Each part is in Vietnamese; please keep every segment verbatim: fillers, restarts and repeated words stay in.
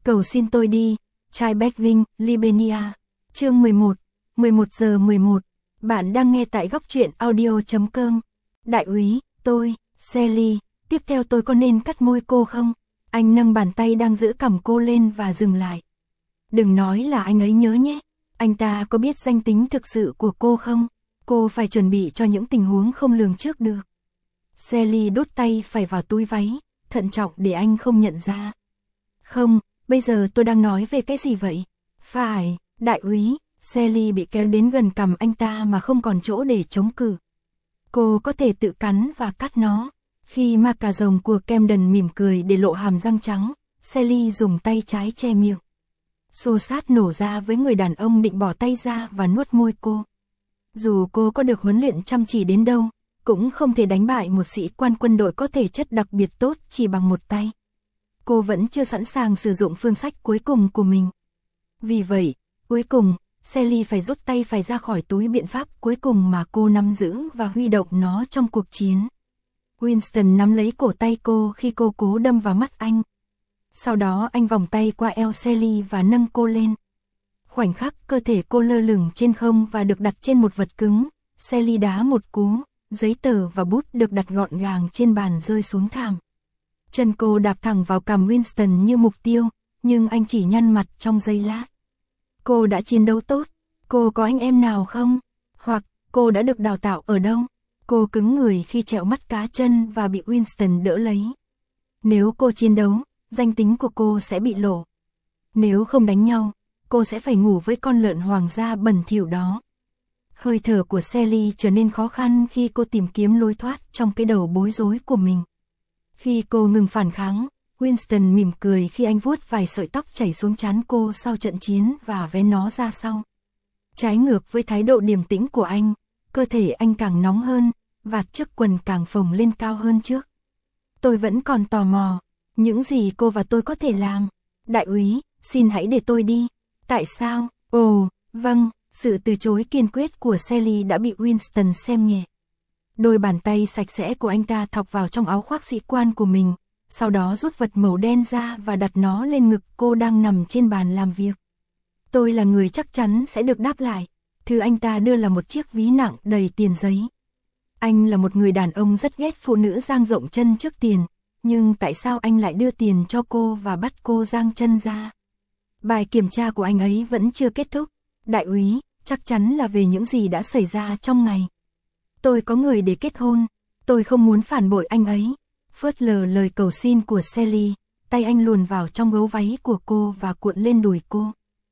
Cầu xin tôi đi, trai Begging, Libenia. Chương mười một, mười một giờ mười một. Bạn đang nghe tại góc truyện audio chấm com. Đại úy, tôi, Sally, tiếp theo tôi có nên cắt môi cô không? Anh nâng bàn tay đang giữ cằm cô lên và dừng lại. Đừng nói là anh ấy nhớ nhé. Anh ta có biết danh tính thực sự của cô không? Cô phải chuẩn bị cho những tình huống không lường trước được. Sally đút tay phải vào túi váy, thận trọng để anh không nhận ra. Không, bây giờ tôi đang nói về cái gì vậy? Phải, đại úy. Sally bị kéo đến gần cằm anh ta mà không còn chỗ để chống cự. Cô có thể tự cắn và cắt nó. Khi ma cà rồng của Camden mỉm cười để lộ hàm răng trắng, Sally dùng tay trái che miệng. Xô xát nổ ra với người đàn ông định bỏ tay ra và nuốt môi cô. Dù cô có được huấn luyện chăm chỉ đến đâu, cũng không thể đánh bại một sĩ quan quân đội có thể chất đặc biệt tốt chỉ bằng một tay. Cô vẫn chưa sẵn sàng sử dụng phương sách cuối cùng của mình. Vì vậy, cuối cùng, Sally phải rút tay phải ra khỏi túi biện pháp cuối cùng mà cô nắm giữ và huy động nó trong cuộc chiến. Winston nắm lấy cổ tay cô khi cô cố đâm vào mắt anh. Sau đó anh vòng tay qua eo Sally và nâng cô lên. Khoảnh khắc cơ thể cô lơ lửng trên không và được đặt trên một vật cứng, Sally đá một cú, giấy tờ và bút được đặt gọn gàng trên bàn rơi xuống thảm. Chân cô đạp thẳng vào cằm Winston như mục tiêu, nhưng anh chỉ nhăn mặt trong giây lát. Cô đã chiến đấu tốt, cô có anh em nào không? Hoặc, cô đã được đào tạo ở đâu? Cô cứng người khi trẹo mắt cá chân và bị Winston đỡ lấy. Nếu cô chiến đấu, danh tính của cô sẽ bị lộ. Nếu không đánh nhau, cô sẽ phải ngủ với con lợn hoàng gia bẩn thỉu đó. Hơi thở của Sally trở nên khó khăn khi cô tìm kiếm lối thoát trong cái đầu bối rối của mình. Khi cô ngừng phản kháng, Winston mỉm cười khi anh vuốt vài sợi tóc chảy xuống trán cô sau trận chiến và vén nó ra sau. Trái ngược với thái độ điềm tĩnh của anh, cơ thể anh càng nóng hơn, vạt chiếc quần càng phồng lên cao hơn trước. Tôi vẫn còn tò mò, những gì cô và tôi có thể làm. Đại úy, xin hãy để tôi đi. Tại sao? Ồ, vâng, sự từ chối kiên quyết của Sally đã bị Winston xem nhẹ. Đôi bàn tay sạch sẽ của anh ta thọc vào trong áo khoác sĩ quan của mình, sau đó rút vật màu đen ra và đặt nó lên ngực cô đang nằm trên bàn làm việc. Tôi là người chắc chắn sẽ được đáp lại. Thứ anh ta đưa là một chiếc ví nặng đầy tiền giấy. Anh là một người đàn ông rất ghét phụ nữ dang rộng chân trước tiền, nhưng tại sao anh lại đưa tiền cho cô và bắt cô dang chân ra? Bài kiểm tra của anh ấy vẫn chưa kết thúc. Đại úy, chắc chắn là về những gì đã xảy ra trong ngày. Tôi có người để kết hôn, tôi không muốn phản bội anh ấy. Phớt lờ lời cầu xin của Sally, tay anh luồn vào trong gấu váy của cô và cuộn lên đùi cô.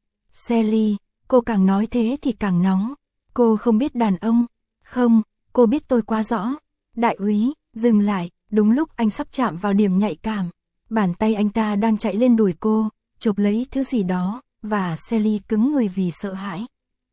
Sally, cô càng nói thế thì càng nóng. Cô không biết đàn ông. Không, cô biết tôi quá rõ. Đại úy, dừng lại, đúng lúc anh sắp chạm vào điểm nhạy cảm. Bàn tay anh ta đang chạy lên đùi cô, chộp lấy thứ gì đó, và Sally cứng người vì sợ hãi.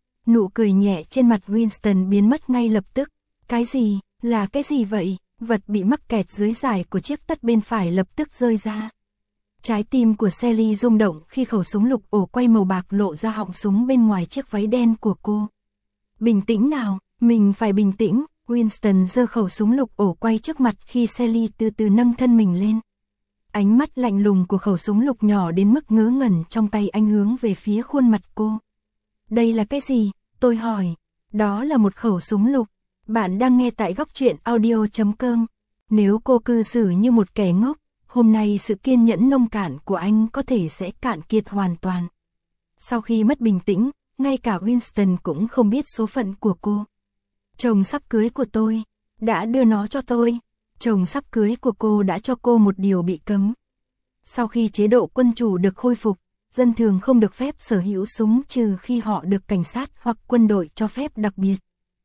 Nụ cười nhẹ trên mặt Winston biến mất ngay lập tức. Cái gì, là cái gì vậy? Vật bị mắc kẹt dưới giải của chiếc tất bên phải lập tức rơi ra. Trái tim của Sally rung động khi khẩu súng lục ổ quay màu bạc lộ ra họng súng bên ngoài chiếc váy đen của cô. Bình tĩnh nào, mình phải bình tĩnh. Winston giơ khẩu súng lục ổ quay trước mặt khi Sally từ từ nâng thân mình lên. Ánh mắt lạnh lùng của khẩu súng lục nhỏ đến mức ngớ ngẩn trong tay anh hướng về phía khuôn mặt cô. Đây là cái gì? Tôi hỏi. Đó là một khẩu súng lục. Bạn đang nghe tại góc truyện audio chấm com. Nếu cô cư xử như một kẻ ngốc, hôm nay sự kiên nhẫn nông cạn của anh có thể sẽ cạn kiệt hoàn toàn. Sau khi mất bình tĩnh, ngay cả Winston cũng không biết số phận của cô. Chồng sắp cưới của tôi đã đưa nó cho tôi. Chồng sắp cưới của cô đã cho cô một điều bị cấm. Sau khi chế độ quân chủ được khôi phục, dân thường không được phép sở hữu súng trừ khi họ được cảnh sát hoặc quân đội cho phép đặc biệt.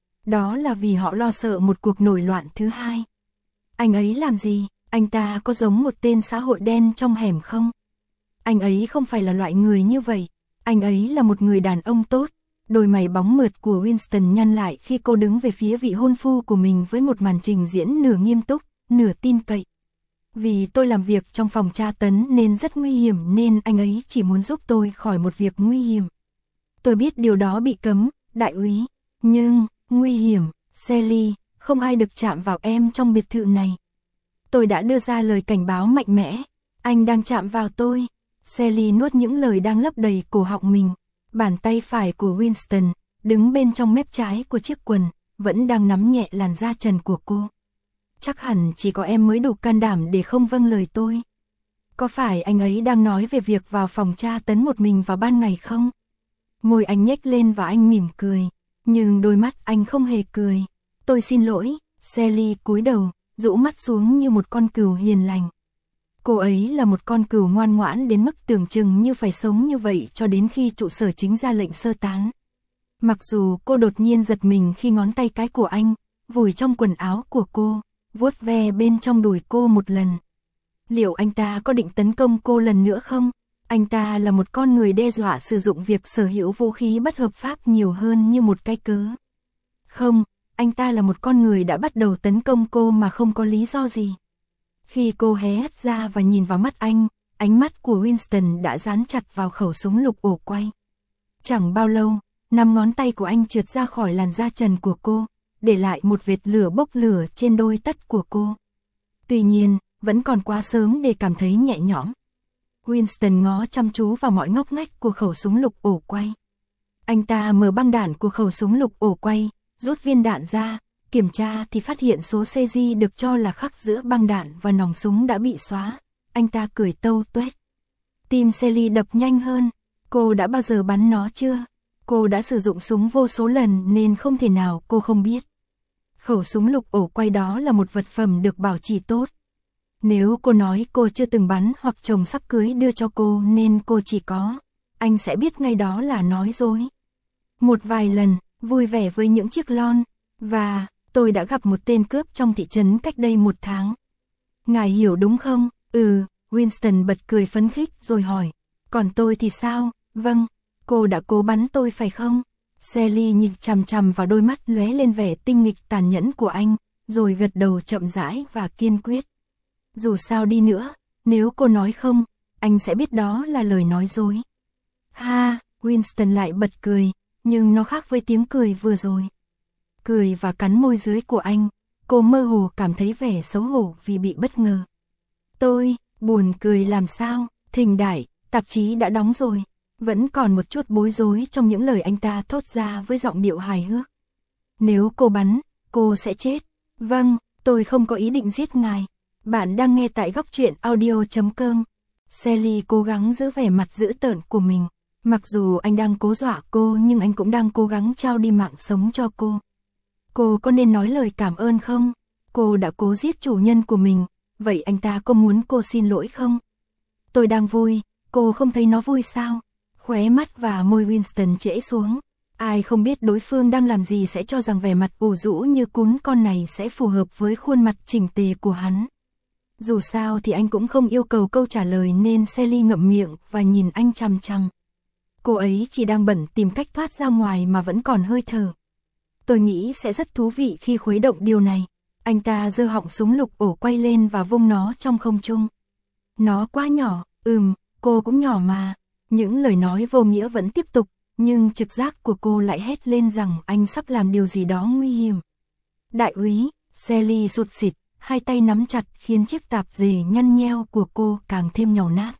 Đó là vì họ lo sợ một cuộc nổi loạn thứ hai. Anh ấy làm gì? Anh ta có giống một tên xã hội đen trong hẻm không? Anh ấy không phải là loại người như vậy. Anh ấy là một người đàn ông tốt. Đôi mày bóng mượt của Winston nhăn lại khi cô đứng về phía vị hôn phu của mình với một màn trình diễn nửa nghiêm túc, nửa tin cậy. Vì tôi làm việc trong phòng tra tấn nên rất nguy hiểm nên anh ấy chỉ muốn giúp tôi khỏi một việc nguy hiểm. Tôi biết điều đó bị cấm, đại úy. Nhưng, nguy hiểm, Sally, không ai được chạm vào em trong biệt thự này. Tôi đã đưa ra lời cảnh báo mạnh mẽ. Anh đang chạm vào tôi. Sally nuốt những lời đang lấp đầy cổ họng mình. Bàn tay phải của Winston, đứng bên trong mép trái của chiếc quần, vẫn đang nắm nhẹ làn da trần của cô. Chắc hẳn chỉ có em mới đủ can đảm để không vâng lời tôi. Có phải anh ấy đang nói về việc vào phòng tra tấn một mình vào ban ngày không? Môi anh nhếch lên và anh mỉm cười. Nhưng đôi mắt anh không hề cười. Tôi xin lỗi, Sally cúi đầu, rũ mắt xuống như một con cừu hiền lành. Cô ấy là một con cừu ngoan ngoãn đến mức tưởng chừng như phải sống như vậy cho đến khi trụ sở chính ra lệnh sơ tán. Mặc dù cô đột nhiên giật mình khi ngón tay cái của anh vùi trong quần áo của cô, vuốt ve bên trong đùi cô một lần. Liệu anh ta có định tấn công cô lần nữa không? Anh ta là một con người đe dọa sử dụng việc sở hữu vũ khí bất hợp pháp nhiều hơn như một cái cớ. Không, anh ta là một con người đã bắt đầu tấn công cô mà không có lý do gì. Khi cô hé hắt ra và nhìn vào mắt anh, ánh mắt của Winston đã dán chặt vào khẩu súng lục ổ quay. Chẳng bao lâu, năm ngón tay của anh trượt ra khỏi làn da trần của cô, để lại một vệt lửa bốc lửa trên đôi tất của cô. Tuy nhiên, vẫn còn quá sớm để cảm thấy nhẹ nhõm. Winston ngó chăm chú vào mọi ngóc ngách của khẩu súng lục ổ quay. Anh ta mở băng đạn của khẩu súng lục ổ quay, rút viên đạn ra, kiểm tra thì phát hiện số xê giê được cho là khắc giữa băng đạn và nòng súng đã bị xóa. Anh ta cười tâu tuét. Tim Sally đập nhanh hơn. Cô đã bao giờ bắn nó chưa? Cô đã sử dụng súng vô số lần nên không thể nào cô không biết. Khẩu súng lục ổ quay đó là một vật phẩm được bảo trì tốt. Nếu cô nói cô chưa từng bắn hoặc chồng sắp cưới đưa cho cô nên cô chỉ có, anh sẽ biết ngay đó là nói dối. Một vài lần, vui vẻ với những chiếc lon, và tôi đã gặp một tên cướp trong thị trấn cách đây một tháng. Ngài hiểu đúng không? Ừ, Winston bật cười phấn khích rồi hỏi. Còn tôi thì sao? Vâng, cô đã cố bắn tôi phải không? Sally nhìn chằm chằm vào đôi mắt lóe lên vẻ tinh nghịch tàn nhẫn của anh, rồi gật đầu chậm rãi và kiên quyết. Dù sao đi nữa, nếu cô nói không, anh sẽ biết đó là lời nói dối. Ha, Winston lại bật cười, nhưng nó khác với tiếng cười vừa rồi. Cười và cắn môi dưới của anh, cô mơ hồ cảm thấy vẻ xấu hổ vì bị bất ngờ. Tôi, buồn cười làm sao, thình đại, tạp chí đã đóng rồi. Vẫn còn một chút bối rối trong những lời anh ta thốt ra với giọng điệu hài hước. Nếu cô bắn, cô sẽ chết. Vâng, tôi không có ý định giết ngài. Bạn đang nghe tại góc truyện audio chấm com. Sally cố gắng giữ vẻ mặt dữ tợn của mình. Mặc dù anh đang cố dọa cô nhưng anh cũng đang cố gắng trao đi mạng sống cho cô. Cô có nên nói lời cảm ơn không? Cô đã cố giết chủ nhân của mình, vậy anh ta có muốn cô xin lỗi không? Tôi đang vui, cô không thấy nó vui sao? Khóe mắt và môi Winston trễ xuống. Ai không biết đối phương đang làm gì sẽ cho rằng vẻ mặt ủ rũ như cún con này sẽ phù hợp với khuôn mặt chỉnh tề của hắn. Dù sao thì anh cũng không yêu cầu câu trả lời nên Sally ngậm miệng và nhìn anh chằm chằm. Cô ấy chỉ đang bận tìm cách thoát ra ngoài mà vẫn còn hơi thở. Tôi nghĩ sẽ rất thú vị khi khuấy động điều này. Anh ta giơ họng súng lục ổ quay lên và vung nó trong không trung. Nó quá nhỏ, ừm, cô cũng nhỏ mà. Những lời nói vô nghĩa vẫn tiếp tục, nhưng trực giác của cô lại hét lên rằng anh sắp làm điều gì đó nguy hiểm. Đại úy, Sally sụt sịt, hai tay nắm chặt khiến chiếc tạp dề nhăn nheo của cô càng thêm nhàu nát.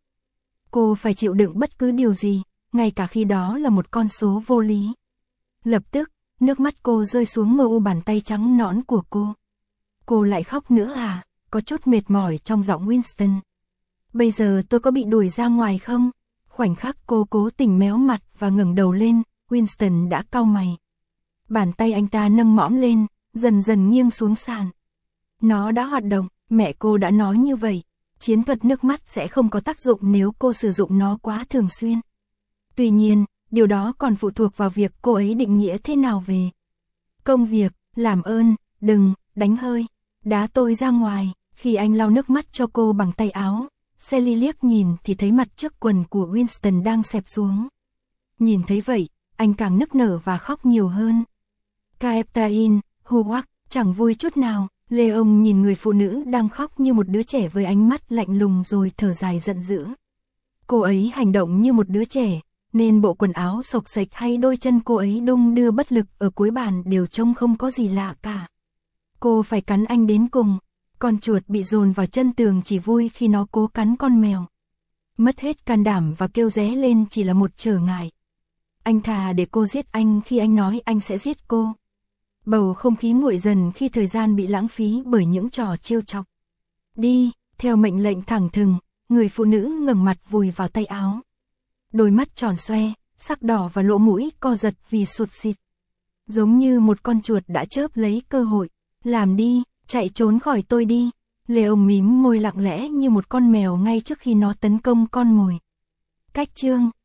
Cô phải chịu đựng bất cứ điều gì, ngay cả khi đó là một con số vô lý. Lập tức, nước mắt cô rơi xuống mờ u bàn tay trắng nõn của cô. Cô lại khóc nữa à? Có chút mệt mỏi trong giọng Winston. Bây giờ tôi có bị đuổi ra ngoài không? Khoảnh khắc cô cố tình méo mặt và ngẩng đầu lên, Winston đã cau mày. Bàn tay anh ta nâng mõm lên, dần dần nghiêng xuống sàn. Nó đã hoạt động, mẹ cô đã nói như vậy. Chiến thuật nước mắt sẽ không có tác dụng nếu cô sử dụng nó quá thường xuyên. Tuy nhiên, điều đó còn phụ thuộc vào việc cô ấy định nghĩa thế nào về công việc. Làm ơn, đừng, đánh hơi, đá tôi ra ngoài. Khi anh lau nước mắt cho cô bằng tay áo, Sally liếc nhìn thì thấy mặt trước quần của Winston đang xẹp xuống. Nhìn thấy vậy, anh càng nức nở và khóc nhiều hơn. Captain Howard chẳng vui chút nào. Leon nhìn người phụ nữ đang khóc như một đứa trẻ với ánh mắt lạnh lùng rồi thở dài giận dữ. Cô ấy hành động như một đứa trẻ, nên bộ quần áo xộc xệch hay đôi chân cô ấy đung đưa bất lực ở cuối bàn đều trông không có gì lạ cả. Cô phải cắn anh đến cùng. Con chuột bị dồn vào chân tường chỉ vui khi nó cố cắn con mèo. Mất hết can đảm và kêu ré lên chỉ là một trở ngại. Anh thà để cô giết anh khi anh nói anh sẽ giết cô. Bầu không khí nguội dần khi thời gian bị lãng phí bởi những trò trêu chọc. Đi, theo mệnh lệnh thẳng thừng, người phụ nữ ngẩng mặt vùi vào tay áo. Đôi mắt tròn xoe, sắc đỏ và lỗ mũi co giật vì sụt xịt. Giống như một con chuột đã chớp lấy cơ hội. Làm đi, chạy trốn khỏi tôi đi. Leo mím môi lặng lẽ như một con mèo ngay trước khi nó tấn công con mồi. Cách chương